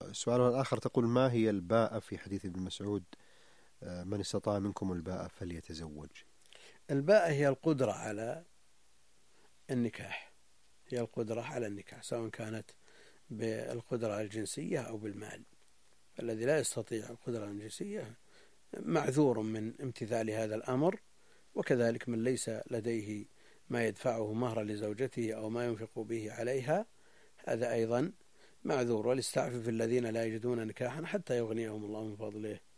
السؤال الآخر تقول: ما هي الباءة في حديث ابن مسعود من استطاع منكم الباءة فليتزوج؟ الباءة هي القدرة على النكاح، هي القدرة على النكاح سواء كانت بالقدرة الجنسية أو بالمال. الذي لا يستطيع القدرة الجنسية معذور من امتثال هذا الأمر، وكذلك من ليس لديه ما يدفعه مهرا لزوجته أو ما ينفق به عليها هذا أيضا معذور. وليستعفف الذين لا يجدون نكاحا حتى يغنيهم الله من فضله